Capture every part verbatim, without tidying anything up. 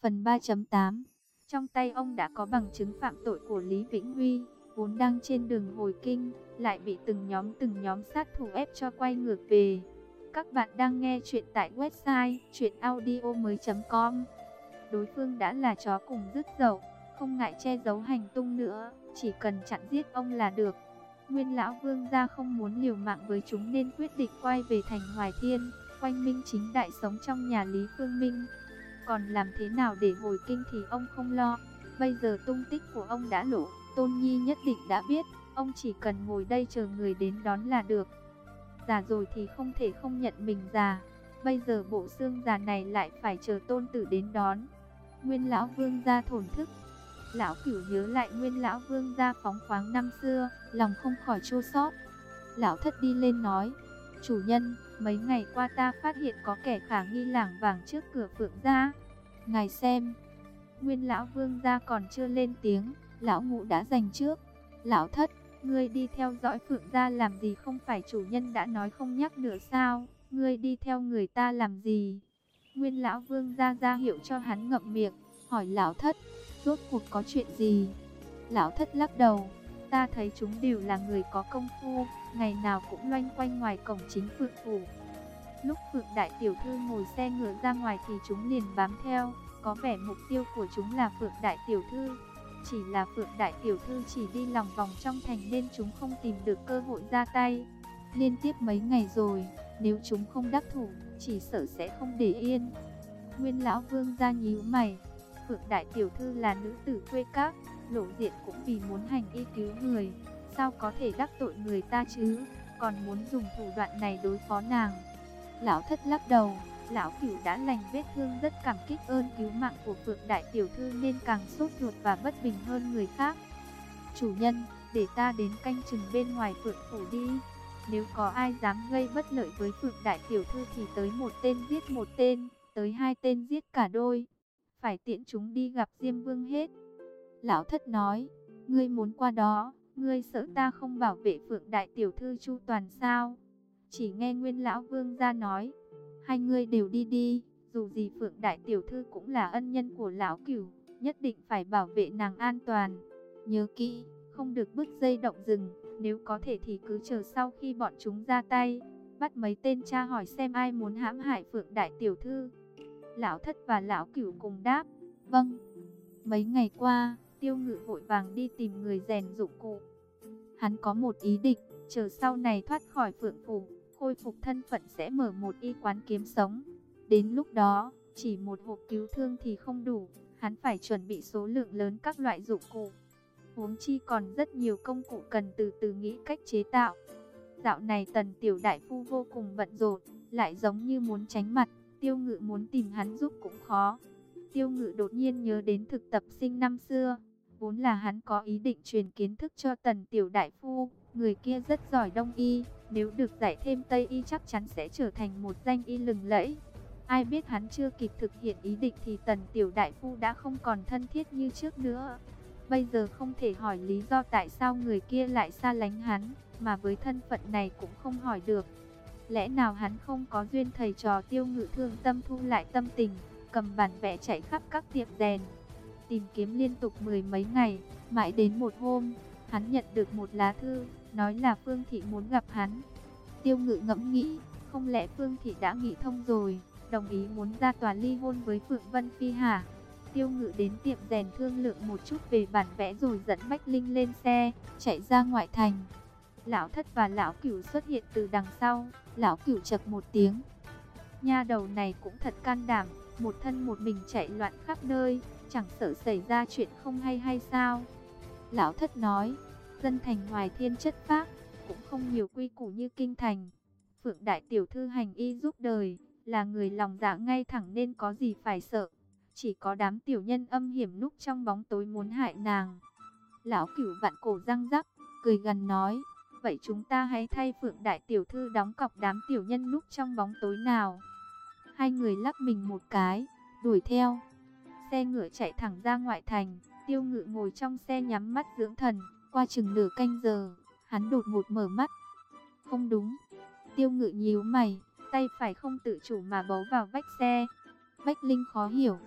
Phần ba chấm tám. Trong tay ông đã có bằng chứng phạm tội của Lý Vĩnh Huy, vốn đang trên đường hồi kinh, lại bị từng nhóm từng nhóm sát thủ ép cho quay ngược về. Các bạn đang nghe chuyện tại website truyện audio mới chấm com. Đối phương đã là chó cùng rứt dậu, không ngại che giấu hành tung nữa, chỉ cần chặn giết ông là được. Nguyên lão vương gia không muốn liều mạng với chúng nên quyết định quay về thành Hoài Thiên, quanh minh chính đại sống trong nhà Lý Phương Minh. Còn làm thế nào để hồi kinh thì ông không lo. Bây giờ tung tích của ông đã lộ, Tôn Nhi nhất định đã biết. Ông chỉ cần ngồi đây chờ người đến đón là được. Già rồi thì không thể không nhận mình già. Bây giờ bộ xương già này lại phải chờ tôn tử đến đón. Nguyên lão vương gia thổn thức. Lão Cửu nhớ lại nguyên lão vương gia phóng khoáng năm xưa, lòng không khỏi chua xót. Lão Thất đi lên nói: chủ nhân, mấy ngày qua ta phát hiện có kẻ khả nghi lảng vảng trước cửa Phượng gia. Ngài xem. Nguyên lão vương gia còn chưa lên tiếng, lão Ngũ đã giành trước. Lão Thất, ngươi đi theo dõi Phượng gia làm gì, không phải chủ nhân đã nói không nhắc nữa sao? Ngươi đi theo người ta làm gì? Nguyên lão vương gia ra hiệu cho hắn ngậm miệng, hỏi Lão Thất, rốt cuộc có chuyện gì? Lão Thất lắc đầu, ta thấy chúng đều là người có công phu, ngày nào cũng loanh quanh ngoài cổng chính Phượng phủ. Lúc Phượng đại tiểu thư ngồi xe ngựa ra ngoài thì chúng liền bám theo, có vẻ mục tiêu của chúng là Phượng đại tiểu thư. Chỉ là Phượng đại tiểu thư chỉ đi lòng vòng trong thành nên chúng không tìm được cơ hội ra tay. Liên tiếp mấy ngày rồi, nếu chúng không đắc thủ, chỉ sợ sẽ không để yên. Nguyên lão vương gia nhíu mày. Phượng đại tiểu thư là nữ tử khuê các, lộ diện cũng vì muốn hành y cứu người, sao có thể đắc tội người ta chứ, còn muốn dùng thủ đoạn này đối phó nàng. Lão Thất lắc đầu, lão Cửu đã lành vết thương, rất cảm kích ơn cứu mạng của Phượng đại tiểu thư nên càng sốt ruột và bất bình hơn người khác. Chủ nhân, để ta đến canh chừng bên ngoài Phượng phủ đi. Nếu có ai dám gây bất lợi với Phượng đại tiểu thư thì tới một tên giết một tên, tới hai tên giết cả đôi. Phải tiễn chúng đi gặp Diêm Vương hết. Lão Thất nói, ngươi muốn qua đó, ngươi sợ ta không bảo vệ Phượng đại tiểu thư chu toàn sao? Chỉ nghe Nguyên lão vương gia nói, hai ngươi đều đi đi, dù gì Phượng đại tiểu thư cũng là ân nhân của lão Cửu, nhất định phải bảo vệ nàng an toàn. Nhớ kỹ, không được bứt dây động rừng, nếu có thể thì cứ chờ sau khi bọn chúng ra tay, bắt mấy tên tra hỏi xem ai muốn hãm hại Phượng đại tiểu thư. Lão Thất và lão Cửu cùng đáp, vâng. Mấy ngày qua, Tiêu Ngự vội vàng đi tìm người rèn dụng cụ. Hắn có một ý định, chờ sau này thoát khỏi Phượng phủ, khôi phục thân phận sẽ mở một y quán kiếm sống. Đến lúc đó, chỉ một hộp cứu thương thì không đủ, hắn phải chuẩn bị số lượng lớn các loại dụng cụ. Huống chi còn rất nhiều công cụ cần từ từ nghĩ cách chế tạo. Dạo này Tần tiểu đại phu vô cùng bận rộn, lại giống như muốn tránh mặt, Tiêu Ngự muốn tìm hắn giúp cũng khó. Tiêu Ngự đột nhiên nhớ đến thực tập sinh năm xưa, vốn là hắn có ý định truyền kiến thức cho Tần tiểu đại phu, người kia rất giỏi đông y, nếu được dạy thêm tây y chắc chắn sẽ trở thành một danh y lừng lẫy. Ai biết hắn chưa kịp thực hiện ý định thì Tần tiểu đại phu đã không còn thân thiết như trước nữa. Bây giờ không thể hỏi lý do tại sao người kia lại xa lánh hắn, mà với thân phận này cũng không hỏi được. Lẽ nào hắn không có duyên thầy trò? Tiêu Ngự thương tâm thu lại tâm tình, cầm bản vẽ chạy khắp các tiệm rèn, tìm kiếm liên tục mười mấy ngày, mãi đến một hôm, hắn nhận được một lá thư, nói là Phương Thị muốn gặp hắn. Tiêu Ngự ngẫm nghĩ, không lẽ Phương Thị đã nghĩ thông rồi, đồng ý muốn ra tòa ly hôn với Phượng Vân Phi hả? Tiêu Ngự đến tiệm rèn thương lượng một chút về bản vẽ rồi dẫn Bách Linh lên xe, chạy ra ngoại thành. Lão Thất và lão Cửu xuất hiện từ đằng sau, lão Cửu chậc một tiếng. Nha đầu này cũng thật can đảm, một thân một mình chạy loạn khắp nơi, chẳng sợ xảy ra chuyện không hay hay sao? Lão Thất nói, dân thành Hoài Thiên chất phác, cũng không nhiều quy củ như kinh thành. Phượng đại tiểu thư hành y giúp đời, là người lòng dạ ngay thẳng nên có gì phải sợ. Chỉ có đám tiểu nhân âm hiểm núp trong bóng tối muốn hại nàng. Lão Cửu vặn cổ răng rắc, cười gằn nói, vậy chúng ta hãy thay Phượng đại tiểu thư đóng cọc đám tiểu nhân núp trong bóng tối nào. Hai người lắc mình một cái, đuổi theo. Xe ngựa chạy thẳng ra ngoại thành, Tiêu Ngự ngồi trong xe nhắm mắt dưỡng thần. Qua chừng nửa canh giờ, hắn đột ngột mở mắt. Không đúng. Tiêu Ngự nhíu mày, tay phải không tự chủ mà bấu vào vách xe. Bách Linh khó hiểu,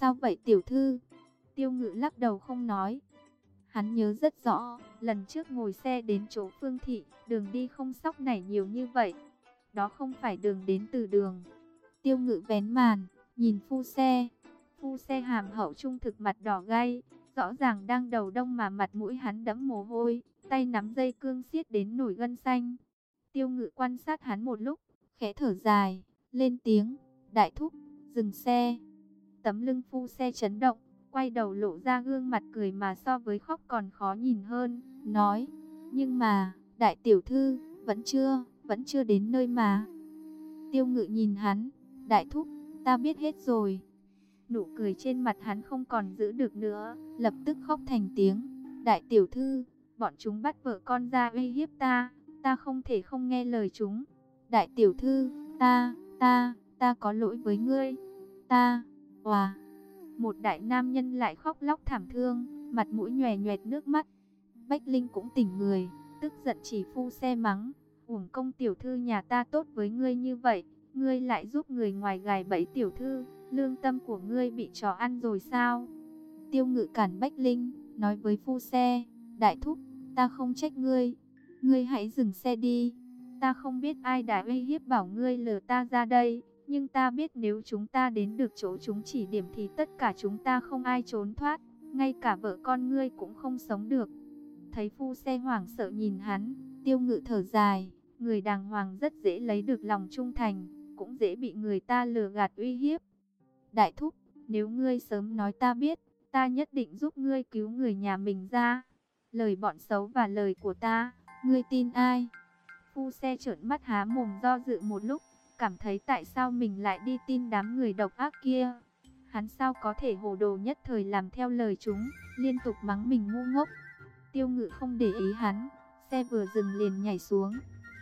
Sao vậy tiểu thư? Tiêu Ngự lắc đầu không nói. Hắn nhớ rất rõ, lần trước ngồi xe đến chỗ Phương Thị, đường đi không sóc nảy nhiều như vậy. Đó không phải đường đến từ đường. Tiêu Ngự vén màn, nhìn phu xe. Phu xe hàm hậu trung thực mặt đỏ gay, rõ ràng đang đầu đông mà mặt mũi hắn đẫm mồ hôi, tay nắm dây cương siết đến nổi gân xanh. Tiêu Ngự quan sát hắn một lúc, khẽ thở dài, lên tiếng, đại thúc, dừng xe. Tấm lưng phu xe chấn động, quay đầu lộ ra gương mặt cười mà so với khóc còn khó nhìn hơn, nói, nhưng mà, đại tiểu thư, vẫn chưa, vẫn chưa đến nơi mà. Tiêu Ngự nhìn hắn, đại thúc, ta biết hết rồi. Nụ cười trên mặt hắn không còn giữ được nữa, lập tức khóc thành tiếng, đại tiểu thư, bọn chúng bắt vợ con ra uy hiếp ta, ta không thể không nghe lời chúng. Đại tiểu thư, ta, ta, ta có lỗi với ngươi, ta, hòa. Một đại nam nhân lại khóc lóc thảm thương, mặt mũi nhòe nhoẹt nước mắt. Bách Linh cũng tỉnh người, tức giận chỉ phu xe mắng, uổng công tiểu thư nhà ta tốt với ngươi như vậy, ngươi lại giúp người ngoài gài bẫy tiểu thư, lương tâm của ngươi bị chó ăn rồi sao? Tiêu Ngự cản Bách Linh, nói với phu xe, đại thúc, ta không trách ngươi, ngươi hãy dừng xe đi. Ta không biết ai đã uy hiếp bảo ngươi lừa ta ra đây, nhưng ta biết nếu chúng ta đến được chỗ chúng chỉ điểm thì tất cả chúng ta không ai trốn thoát, ngay cả vợ con ngươi cũng không sống được. Thấy phu xe hoảng sợ nhìn hắn, Tiêu Ngự thở dài, người đàng hoàng rất dễ lấy được lòng trung thành, cũng dễ bị người ta lừa gạt uy hiếp. Đại thúc, nếu ngươi sớm nói ta biết, ta nhất định giúp ngươi cứu người nhà mình ra. Lời bọn xấu và lời của ta, ngươi tin ai? Phu xe trợn mắt há mồm do dự một lúc, cảm thấy tại sao mình lại đi tin đám người độc ác kia. Hắn sao có thể hồ đồ nhất thời làm theo lời chúng, liên tục mắng mình ngu ngốc. Tiêu Ngự không để ý hắn, xe vừa dừng liền nhảy xuống.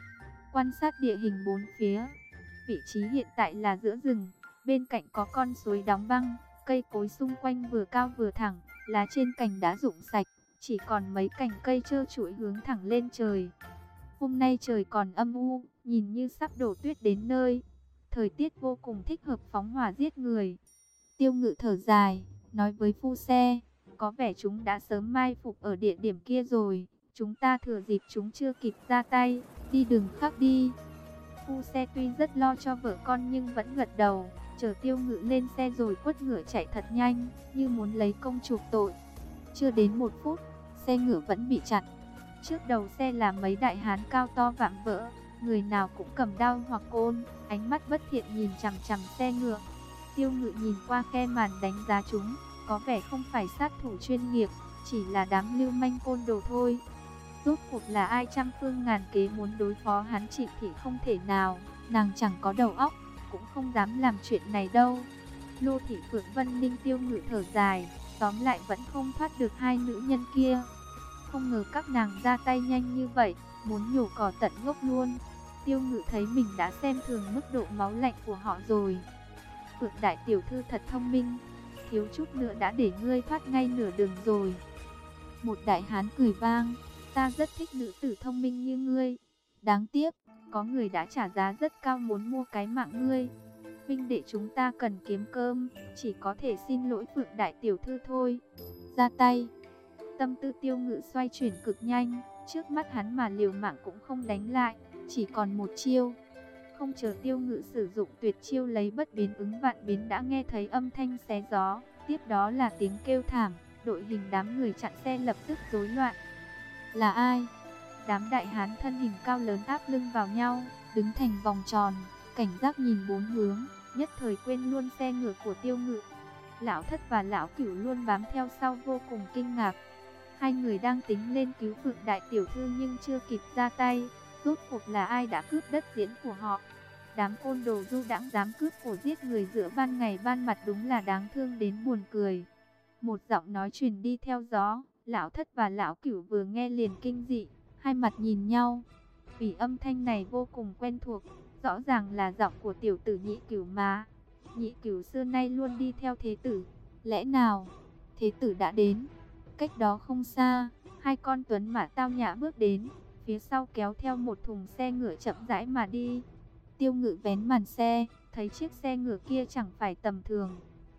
Quan sát địa hình bốn phía, vị trí hiện tại là giữa rừng, bên cạnh có con suối đóng băng, cây cối xung quanh vừa cao vừa thẳng, lá trên cành đã rụng sạch, chỉ còn mấy cành cây trơ trụi hướng thẳng lên trời. Hôm nay trời còn âm u, nhìn như sắp đổ tuyết đến nơi. Thời tiết vô cùng thích hợp phóng hỏa giết người. Tiêu Ngự thở dài, nói với phu xe, có vẻ chúng đã sớm mai phục ở địa điểm kia rồi. Chúng ta thừa dịp chúng chưa kịp ra tay, đi đường khác đi. Phu xe tuy rất lo cho vợ con nhưng vẫn gật đầu, chờ Tiêu Ngự lên xe rồi quất ngựa chạy thật nhanh, như muốn lấy công chuộc tội. Chưa đến một phút, xe ngựa vẫn bị chặn. Trước đầu xe là mấy đại hán cao to vạm vỡ, người nào cũng cầm đao hoặc côn, ánh mắt bất thiện nhìn chằm chằm xe ngựa. Tiêu Ngự nhìn qua khe màn đánh giá chúng, có vẻ không phải sát thủ chuyên nghiệp, chỉ là đám lưu manh côn đồ thôi. Rốt cuộc là ai trăm phương ngàn kế muốn đối phó hắn Trịnh Thị không thể nào, nàng chẳng có đầu óc, cũng không dám làm chuyện này đâu. Lô Thị Phượng Vân Ninh Tiêu Ngự thở dài, tóm lại vẫn không thoát được hai nữ nhân kia. Không ngờ các nàng ra tay nhanh như vậy, muốn nhổ cỏ tận gốc luôn. Tiêu Ngự thấy mình đã xem thường mức độ máu lạnh của họ rồi. Phượng đại tiểu thư thật thông minh, thiếu chút nữa đã để ngươi thoát ngay nửa đường rồi. Một đại hán cười vang, ta rất thích nữ tử thông minh như ngươi. Đáng tiếc, có người đã trả giá rất cao muốn mua cái mạng ngươi. Huynh đệ chúng ta cần kiếm cơm, chỉ có thể xin lỗi Phượng đại tiểu thư thôi. Ra tay. Tâm tư Tiêu Ngự xoay chuyển cực nhanh, trước mắt hắn mà liều mạng cũng không đánh lại, chỉ còn một chiêu. Không chờ Tiêu Ngự sử dụng tuyệt chiêu lấy bất biến ứng vạn biến đã nghe thấy âm thanh xé gió, tiếp đó là tiếng kêu thảm, đội hình đám người chặn xe lập tức rối loạn. Là ai? Đám đại hán thân hình cao lớn áp lưng vào nhau, đứng thành vòng tròn, cảnh giác nhìn bốn hướng, nhất thời quên luôn xe ngựa của Tiêu Ngự. Lão Thất và Lão Cửu luôn bám theo sau vô cùng kinh ngạc. Hai người đang tính lên cứu Phượng đại tiểu thư nhưng chưa kịp ra tay, rốt cuộc là ai đã cướp đất diễn của họ. Đám côn đồ du đãng dám cướp của giết người giữa ban ngày ban mặt đúng là đáng thương đến buồn cười. Một giọng nói truyền đi theo gió, Lão Thất và Lão Cửu vừa nghe liền kinh dị, hai mặt nhìn nhau. Vì âm thanh này vô cùng quen thuộc, rõ ràng là giọng của tiểu tử Nhị Cửu mà. Nhị Cửu xưa nay luôn đi theo thế tử, lẽ nào thế tử đã đến? Cách đó không xa, hai con tuấn mã tao nhã bước đến, phía sau kéo theo một thùng xe ngựa chậm rãi mà đi. Tiêu Ngự vén màn xe, thấy chiếc xe ngựa kia chẳng phải tầm thường.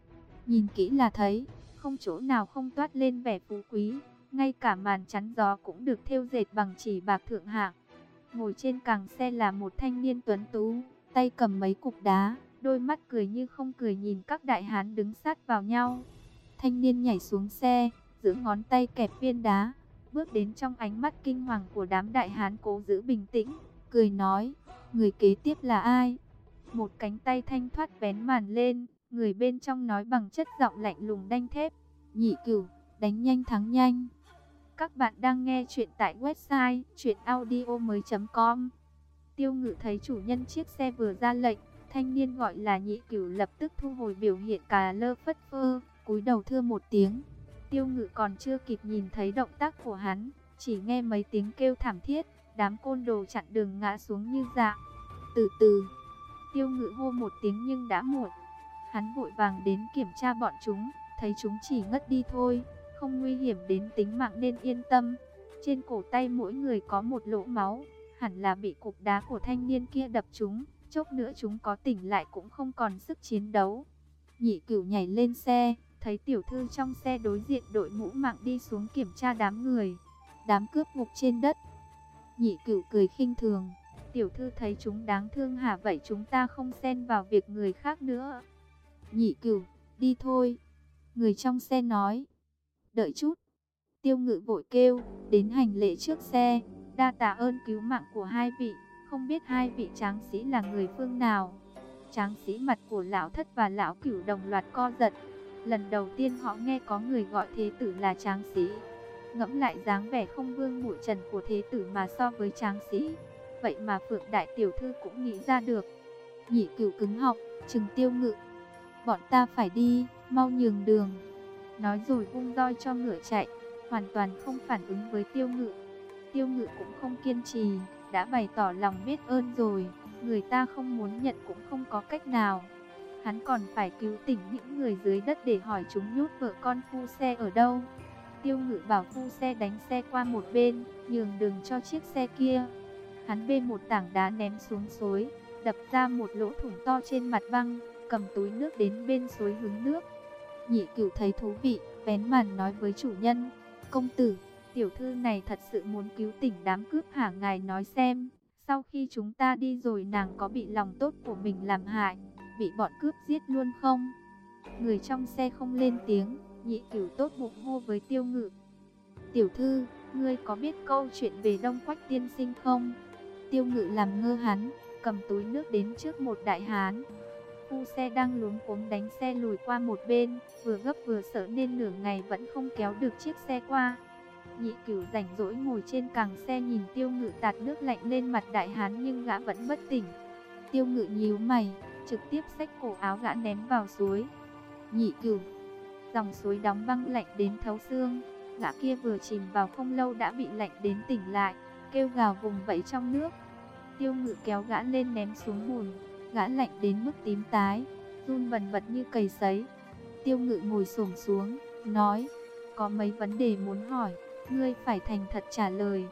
Nhìn kỹ là thấy, không chỗ nào không toát lên vẻ phú quý, ngay cả màn chắn gió cũng được thêu dệt bằng chỉ bạc thượng hạng. Ngồi trên càng xe là một thanh niên tuấn tú, tay cầm mấy cục đá, đôi mắt cười như không cười nhìn các đại hán đứng sát vào nhau. Thanh niên nhảy xuống xe, giữ ngón tay kẹp viên đá, bước đến trong ánh mắt kinh hoàng của đám đại hán cố giữ bình tĩnh, cười nói, người kế tiếp là ai? Một cánh tay thanh thoát vén màn lên, người bên trong nói bằng chất giọng lạnh lùng đanh thép, Nhị Cửu, đánh nhanh thắng nhanh. Các bạn đang nghe chuyện tại website truyện audio mới chấm com. Tiêu Ngự thấy chủ nhân chiếc xe vừa ra lệnh, thanh niên gọi là Nhị Cửu lập tức thu hồi biểu hiện cà lơ phất phơ, cúi đầu thưa một tiếng. Tiêu Ngự còn chưa kịp nhìn thấy động tác của hắn, chỉ nghe mấy tiếng kêu thảm thiết, đám côn đồ chặn đường ngã xuống như rạng. Từ từ, Tiêu Ngự hô một tiếng nhưng đã muộn. Hắn vội vàng đến kiểm tra bọn chúng, thấy chúng chỉ ngất đi thôi, không nguy hiểm đến tính mạng nên yên tâm. Trên cổ tay mỗi người có một lỗ máu, hẳn là bị cục đá của thanh niên kia đập chúng, chốc nữa chúng có tỉnh lại cũng không còn sức chiến đấu. Nhị Cửu nhảy lên xe, thấy tiểu thư trong xe đối diện đội mũ mạng đi xuống kiểm tra đám người, đám cướp gục trên đất. Nhị Cửu cười khinh thường, tiểu thư thấy chúng đáng thương hả, vậy chúng ta không xen vào việc người khác nữa. Nhị Cửu, đi thôi. Người trong xe nói. Đợi chút. Tiêu Ngự vội kêu, đến hành lễ trước xe, đa tạ ơn cứu mạng của hai vị, không biết hai vị tráng sĩ là người phương nào. Tráng sĩ mặt của lão thất và lão Cửu đồng loạt co giật. Lần đầu tiên họ nghe có người gọi thế tử là tráng sĩ. Ngẫm lại dáng vẻ không vương bụi trần của thế tử mà so với tráng sĩ, vậy mà Phượng đại tiểu thư cũng nghĩ ra được. Nhị Cửu cứng họng, trừng Tiêu Ngự. Bọn ta phải đi, mau nhường đường. Nói rồi vung roi cho ngựa chạy, hoàn toàn không phản ứng với Tiêu Ngự. Tiêu Ngự cũng không kiên trì, đã bày tỏ lòng biết ơn rồi, người ta không muốn nhận cũng không có cách nào. Hắn còn phải cứu tỉnh những người dưới đất để hỏi chúng nhốt vợ con phu xe ở đâu. Tiêu Ngự bảo phu xe đánh xe qua một bên, nhường đường cho chiếc xe kia. Hắn bê một tảng đá ném xuống suối, đập ra một lỗ thủng to trên mặt băng, cầm túi nước đến bên suối hứng nước. Nhị Cửu thấy thú vị, vén màn nói với chủ nhân, công tử, tiểu thư này thật sự muốn cứu tỉnh đám cướp hả, ngài nói xem, sau khi chúng ta đi rồi nàng có bị lòng tốt của mình làm hại, bị bọn cướp giết luôn không? Người trong xe không lên tiếng. Nhị Cửu tốt bụng hô với Tiêu Ngự, tiểu thư, ngươi có biết câu chuyện về Đông Quách tiên sinh không? Tiêu Ngự làm ngơ hắn, cầm túi nước đến trước một đại hán. Phu xe đang luống cuống đánh xe lùi qua một bên, vừa gấp vừa sợ nên nửa ngày vẫn không kéo được chiếc xe qua. Nhị Cửu rảnh rỗi ngồi trên càng xe nhìn Tiêu Ngự tạt nước lạnh lên mặt đại hán nhưng gã vẫn bất tỉnh. Tiêu Ngự nhíu mày, trực tiếp xách cổ áo gã ném vào suối. Nhị Cửu, dòng suối đóng băng lạnh đến thấu xương, gã kia vừa chìm vào không lâu đã bị lạnh đến tỉnh lại, kêu gào vùng vẫy trong nước. Tiêu Ngự kéo gã lên ném xuống bùn, gã lạnh đến mức tím tái, run bần bật như cầy sấy. Tiêu Ngự ngồi xổm xuống, nói, có mấy vấn đề muốn hỏi, ngươi phải thành thật trả lời.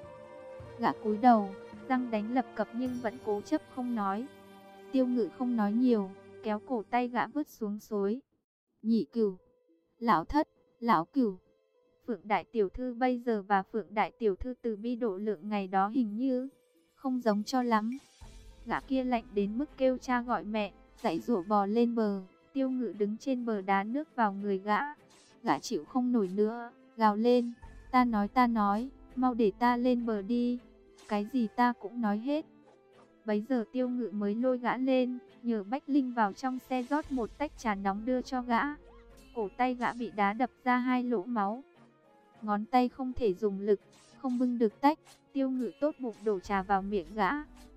Gã cúi đầu, răng đánh lập cập nhưng vẫn cố chấp không nói. Tiêu Ngự không nói nhiều, kéo cổ tay gã vứt xuống suối. Nhị Cửu, lão thất, lão Cửu, Phượng đại tiểu thư bây giờ và Phượng đại tiểu thư từ bi độ lượng ngày đó hình như không giống cho lắm. Gã kia lạnh đến mức kêu cha gọi mẹ, giãy giụa bò lên bờ. Tiêu Ngự đứng trên bờ đá nước vào người gã. Gã chịu không nổi nữa, gào lên, ta nói ta nói, mau để ta lên bờ đi. Cái gì ta cũng nói hết. Bấy giờ Tiêu Ngự mới lôi gã lên, nhờ Bách Linh vào trong xe rót một tách trà nóng đưa cho gã. Cổ tay gã bị đá đập ra hai lỗ máu, ngón tay không thể dùng lực, không bưng được tách. Tiêu Ngự tốt bụng đổ trà vào miệng gã.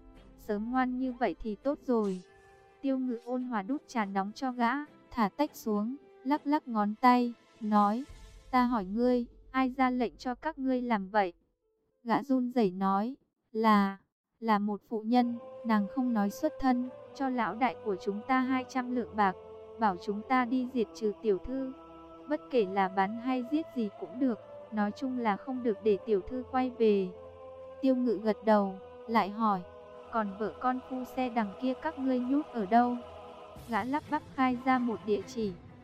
Sớm ngoan như vậy thì tốt rồi. Tiêu Ngự ôn hòa đút trà nóng cho gã, thả tách xuống, lắc lắc ngón tay, nói, ta hỏi ngươi, ai ra lệnh cho các ngươi làm vậy? Gã run rẩy nói, là, là một phụ nhân, nàng không nói xuất thân, cho lão đại của chúng ta hai trăm lượng bạc, bảo chúng ta đi diệt trừ tiểu thư. Bất kể là bán hay giết gì cũng được, nói chung là không được để tiểu thư quay về. Tiêu Ngự gật đầu, lại hỏi, còn vợ con phu xe đằng kia các ngươi nhốt ở đâu? Gã lắp bắp khai ra một địa chỉ.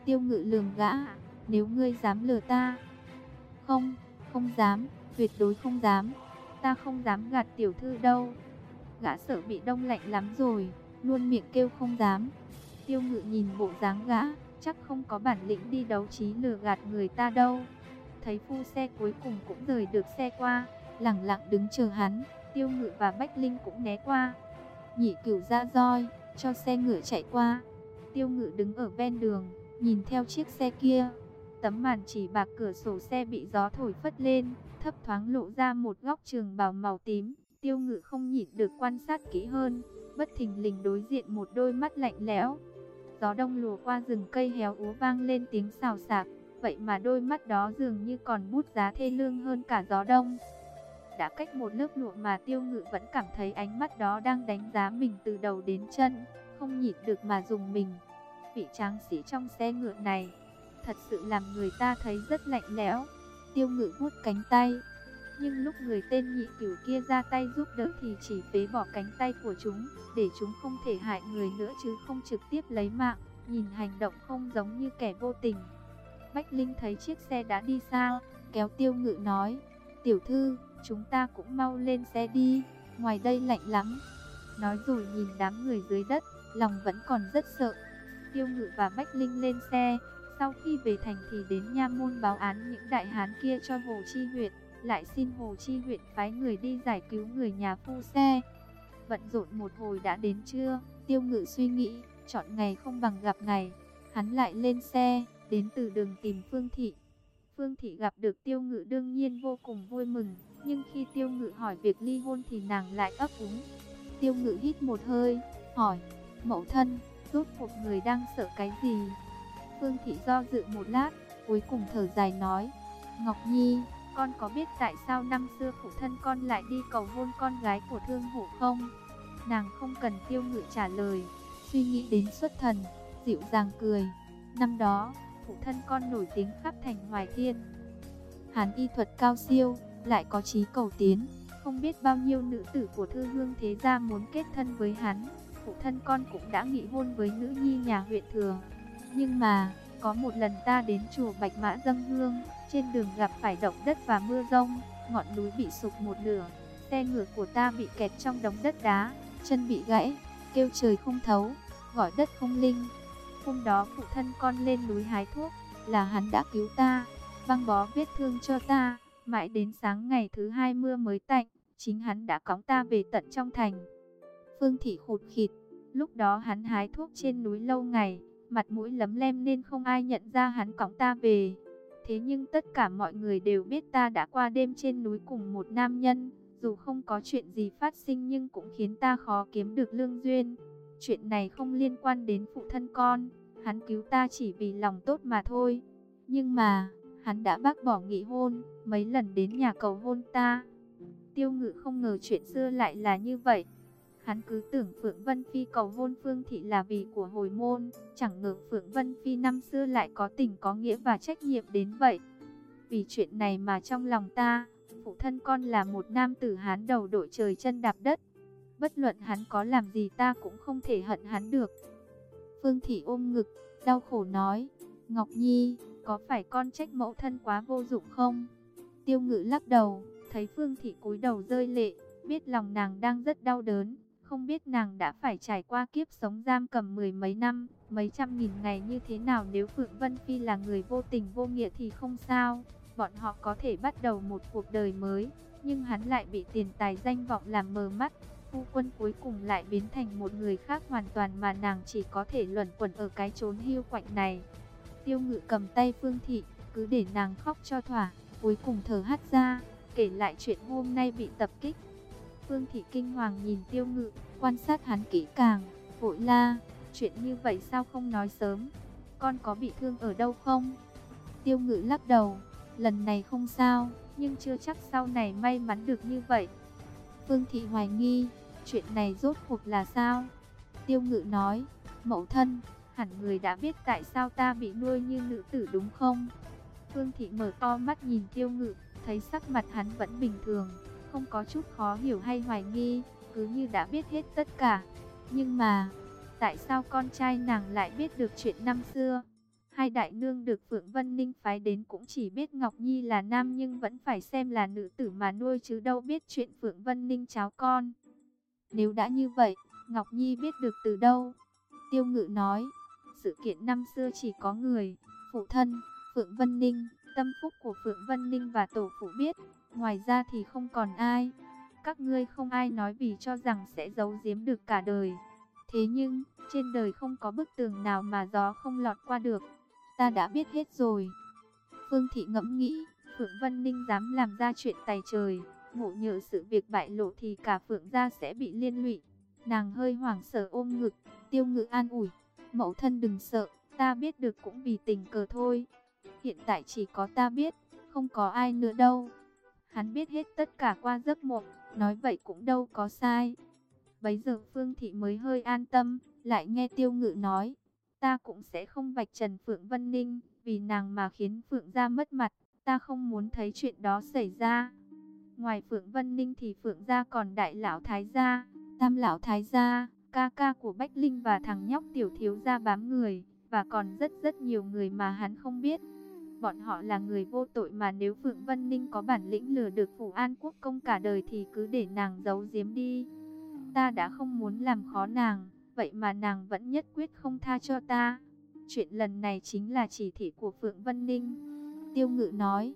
Tiêu Ngự lườm gã, nếu ngươi dám lừa ta. Không, không dám, tuyệt đối không dám. Ta không dám gạt tiểu thư đâu. Gã sợ bị đông lạnh lắm rồi, luôn miệng kêu không dám. Tiêu Ngự nhìn bộ dáng gã, chắc không có bản lĩnh đi đấu trí lừa gạt người ta đâu. Thấy phu xe cuối cùng cũng rời được xe qua, lẳng lặng đứng chờ hắn. Tiêu Ngự và Bách Linh cũng né qua. Nhị Cửu ra roi, cho xe ngựa chạy qua. Tiêu Ngự đứng ở ven đường, nhìn theo chiếc xe kia. Tấm màn chỉ bạc cửa sổ xe bị gió thổi phất lên, thấp thoáng lộ ra một góc trường bào màu tím. Tiêu Ngự không nhịn được quan sát kỹ hơn, bất thình lình đối diện một đôi mắt lạnh lẽo. Gió đông lùa qua rừng cây héo úa vang lên tiếng xào xạc, vậy mà đôi mắt đó dường như còn bút giá thê lương hơn cả gió đông. Đã cách một lớp lụa mà Tiêu Ngự vẫn cảm thấy ánh mắt đó đang đánh giá mình từ đầu đến chân, không nhịn được mà dùng mình. Vị tráng sĩ trong xe ngựa này thật sự làm người ta thấy rất lạnh lẽo. Tiêu Ngự vuốt cánh tay, nhưng lúc người tên Nhị Cửu kia ra tay giúp đỡ thì chỉ phế bỏ cánh tay của chúng, để chúng không thể hại người nữa chứ không trực tiếp lấy mạng, nhìn hành động không giống như kẻ vô tình. Bách Linh thấy chiếc xe đã đi xa, kéo Tiêu Ngự nói, tiểu thư, chúng ta cũng mau lên xe đi, ngoài đây lạnh lắm. Nói rồi nhìn đám người dưới đất, lòng vẫn còn rất sợ. Tiêu Ngự và Bách Linh lên xe, sau khi về thành thì đến nha môn báo án những đại hán kia cho Hồ Chi huyện, lại xin Hồ Chi huyện phái người đi giải cứu người nhà phu xe. Bận rộn một hồi đã đến trưa, Tiêu Ngự suy nghĩ, chọn ngày không bằng gặp ngày. Hắn lại lên xe, đến từ đường tìm Phương Thị. Phương Thị gặp được Tiêu Ngự đương nhiên vô cùng vui mừng, nhưng khi Tiêu Ngự hỏi việc ly hôn thì nàng lại ấp úng. Tiêu Ngự hít một hơi, hỏi, mẫu thân, rốt cuộc người đang sợ cái gì? Phương Thị do dự một lát, cuối cùng thở dài nói, Ngọc Nhi, con có biết tại sao năm xưa phụ thân con lại đi cầu hôn con gái của thương hộ không? Nàng không cần Tiêu Ngự trả lời, suy nghĩ đến xuất thần, dịu dàng cười. Năm đó, phụ thân con nổi tiếng khắp thành Hoài Thiên. Hắn y thuật cao siêu, lại có chí cầu tiến, không biết bao nhiêu nữ tử của thư hương thế gia muốn kết thân với hắn. Phụ thân con cũng đã nghị hôn với nữ nhi nhà huyện thừa. Nhưng mà, có một lần ta đến chùa Bạch Mã dâng hương, trên đường gặp phải động đất và mưa rông, ngọn núi bị sụp một nửa, xe ngựa của ta bị kẹt trong đống đất đá, chân bị gãy, kêu trời không thấu, gọi đất không linh. Hôm đó phụ thân con lên núi hái thuốc, là hắn đã cứu ta, băng bó vết thương cho ta, mãi đến sáng ngày thứ hai mưa mới tạnh, chính hắn đã cõng ta về tận trong thành. Phương Thị khụt khịt, lúc đó hắn hái thuốc trên núi lâu ngày, mặt mũi lấm lem nên không ai nhận ra hắn cõng ta về. Thế nhưng tất cả mọi người đều biết ta đã qua đêm trên núi cùng một nam nhân, dù không có chuyện gì phát sinh nhưng cũng khiến ta khó kiếm được lương duyên. Chuyện này không liên quan đến phụ thân con, hắn cứu ta chỉ vì lòng tốt mà thôi. Nhưng mà, hắn đã bác bỏ nghị hôn, mấy lần đến nhà cầu hôn ta. Tiêu Ngự không ngờ chuyện xưa lại là như vậy. Hắn cứ tưởng Phượng Vân Phi cầu hôn Phương Thị là vì của hồi môn, chẳng ngờ Phượng Vân Phi năm xưa lại có tình có nghĩa và trách nhiệm đến vậy. Vì chuyện này mà trong lòng ta, phụ thân con là một nam tử Hán đầu đội trời chân đạp đất. Bất luận hắn có làm gì ta cũng không thể hận hắn được. Phương Thị ôm ngực, đau khổ nói, Ngọc Nhi, có phải con trách mẫu thân quá vô dụng không? Tiêu Ngự lắc đầu, thấy Phương Thị cúi đầu rơi lệ, biết lòng nàng đang rất đau đớn. Không biết nàng đã phải trải qua kiếp sống giam cầm mười mấy năm, mấy trăm nghìn ngày như thế nào. Nếu Phượng Vân Phi là người vô tình vô nghĩa thì không sao, bọn họ có thể bắt đầu một cuộc đời mới. Nhưng hắn lại bị tiền tài danh vọng làm mờ mắt, phu quân cuối cùng lại biến thành một người khác hoàn toàn mà nàng chỉ có thể luẩn quẩn ở cái chốn hiu quạnh này. Tiêu Ngự cầm tay Phương Thị, cứ để nàng khóc cho thỏa, cuối cùng thở hắt ra, kể lại chuyện hôm nay bị tập kích. Phương Thị kinh hoàng nhìn Tiêu Ngự, quan sát hắn kỹ càng, vội la, chuyện như vậy sao không nói sớm, con có bị thương ở đâu không? Tiêu Ngự lắc đầu, lần này không sao, nhưng chưa chắc sau này may mắn được như vậy. Phương Thị hoài nghi, chuyện này rốt cuộc là sao? Tiêu Ngự nói, mẫu thân, hẳn người đã biết tại sao ta bị nuôi như nữ tử đúng không? Phương Thị mở to mắt nhìn Tiêu Ngự, thấy sắc mặt hắn vẫn bình thường, không có chút khó hiểu hay hoài nghi, cứ như đã biết hết tất cả. Nhưng mà, tại sao con trai nàng lại biết được chuyện năm xưa? Hai đại nương được Phượng Vân Ninh phái đến cũng chỉ biết Ngọc Nhi là nam nhưng vẫn phải xem là nữ tử mà nuôi chứ đâu biết chuyện Phượng Vân Ninh cháu con. Nếu đã như vậy, Ngọc Nhi biết được từ đâu? Tiêu Ngự nói, sự kiện năm xưa chỉ có người, phụ thân, Phượng Vân Ninh, tâm phúc của Phượng Vân Ninh và tổ phụ biết, ngoài ra thì không còn ai. Các ngươi không ai nói vì cho rằng sẽ giấu giếm được cả đời. Thế nhưng, trên đời không có bức tường nào mà gió không lọt qua được. Ta đã biết hết rồi. Phương Thị ngẫm nghĩ, Phượng Vân Ninh dám làm ra chuyện tày trời, ngộ nhỡ sự việc bại lộ thì cả Phượng gia sẽ bị liên lụy. Nàng hơi hoảng sợ ôm ngực, Tiêu Ngự an ủi, mẫu thân đừng sợ, ta biết được cũng vì tình cờ thôi. Hiện tại chỉ có ta biết, không có ai nữa đâu. Hắn biết hết tất cả qua giấc mộng, nói vậy cũng đâu có sai. Bấy giờ Phương Thị mới hơi an tâm, lại nghe Tiêu Ngự nói, ta cũng sẽ không vạch trần Phượng Vân Ninh, vì nàng mà khiến Phượng gia mất mặt, ta không muốn thấy chuyện đó xảy ra. Ngoài Phượng Vân Ninh thì Phượng gia còn Đại lão Thái gia, Tam lão Thái gia, ca ca của Bách Linh và thằng nhóc Tiểu thiếu gia bám người, và còn rất rất nhiều người mà hắn không biết. Bọn họ là người vô tội mà nếu Phượng Vân Ninh có bản lĩnh lừa được Phủ An Quốc công cả đời thì cứ để nàng giấu giếm đi. Ta đã không muốn làm khó nàng, vậy mà nàng vẫn nhất quyết không tha cho ta. Chuyện lần này chính là chỉ thị của Phượng Vân Ninh. Tiêu Ngự nói,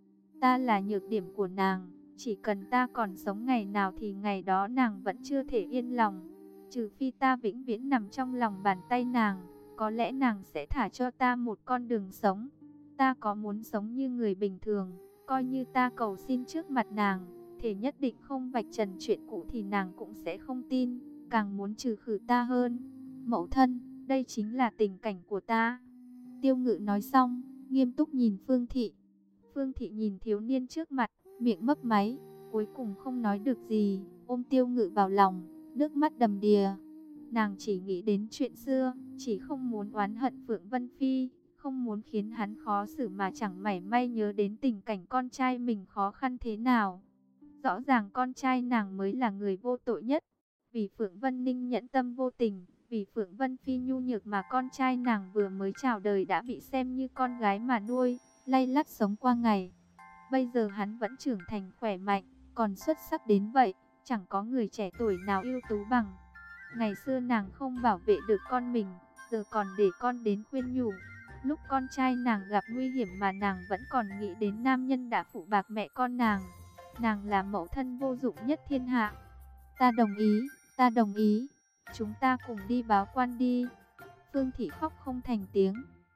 ta là nhược điểm của nàng, chỉ cần ta còn sống ngày nào thì ngày đó nàng vẫn chưa thể yên lòng. Trừ phi ta vĩnh viễn nằm trong lòng bàn tay nàng, có lẽ nàng sẽ thả cho ta một con đường sống. Ta có muốn sống như người bình thường, coi như ta cầu xin trước mặt nàng, thể nhất định không vạch trần chuyện cũ thì nàng cũng sẽ không tin, càng muốn trừ khử ta hơn. Mẫu thân, đây chính là tình cảnh của ta. Tiêu Ngự nói xong, nghiêm túc nhìn Phương Thị. Phương Thị nhìn thiếu niên trước mặt, miệng mấp máy, cuối cùng không nói được gì, ôm Tiêu Ngự vào lòng, nước mắt đầm đìa. Nàng chỉ nghĩ đến chuyện xưa, chỉ không muốn oán hận Phượng Vân Phi, không muốn khiến hắn khó xử mà chẳng mảy may nhớ đến tình cảnh con trai mình khó khăn thế nào. Rõ ràng con trai nàng mới là người vô tội nhất, vì Phượng Vân Ninh nhẫn tâm vô tình, vì Phượng Vân Phi nhu nhược mà con trai nàng vừa mới chào đời đã bị xem như con gái mà nuôi, lay lắt sống qua ngày. Bây giờ hắn vẫn trưởng thành khỏe mạnh, còn xuất sắc đến vậy, chẳng có người trẻ tuổi nào ưu tú bằng. Ngày xưa nàng không bảo vệ được con mình, giờ còn để con đến khuyên nhủ. Lúc con trai nàng gặp nguy hiểm mà nàng vẫn còn nghĩ đến nam nhân đã phụ bạc mẹ con nàng. Nàng là mẫu thân vô dụng nhất thiên hạ. Ta đồng ý, ta đồng ý. Chúng ta cùng đi báo quan đi. Phương Thị khóc không thành tiếng,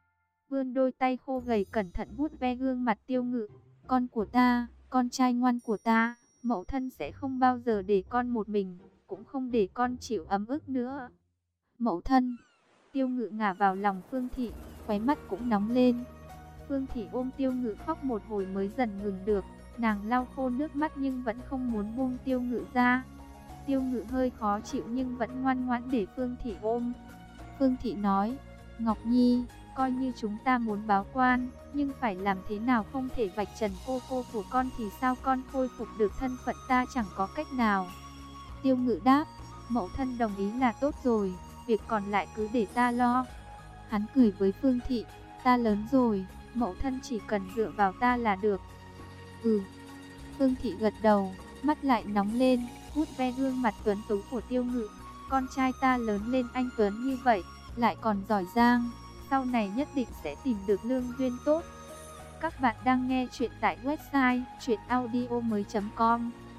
vươn đôi tay khô gầy cẩn thận vuốt ve gương mặt Tiêu Ngự. Con của ta, con trai ngoan của ta, mẫu thân sẽ không bao giờ để con một mình, cũng không để con chịu ấm ức nữa. Mẫu thân. Tiêu Ngự ngả vào lòng Phương Thị, khóe mắt cũng nóng lên. Phương Thị ôm Tiêu Ngự khóc một hồi mới dần ngừng được. Nàng lau khô nước mắt nhưng vẫn không muốn buông Tiêu Ngự ra. Tiêu Ngự hơi khó chịu nhưng vẫn ngoan ngoãn để Phương Thị ôm. Phương Thị nói, Ngọc Nhi, coi như chúng ta muốn báo quan, nhưng phải làm thế nào không thể vạch trần cô cô của con thì sao con khôi phục được thân phận ta chẳng có cách nào. Tiêu Ngự đáp, mẫu thân đồng ý là tốt rồi, việc còn lại cứ để ta lo. Hắn cười với Phương Thị, ta lớn rồi, mẫu thân chỉ cần dựa vào ta là được. Ừ. Phương Thị gật đầu, mắt lại nóng lên, vuốt ve gương mặt tuấn tú của Tiêu Ngự. Con trai ta lớn lên anh tuấn như vậy, lại còn giỏi giang, sau này nhất định sẽ tìm được lương duyên tốt. Các bạn đang nghe chuyện tại website truyện audio mới chấm com.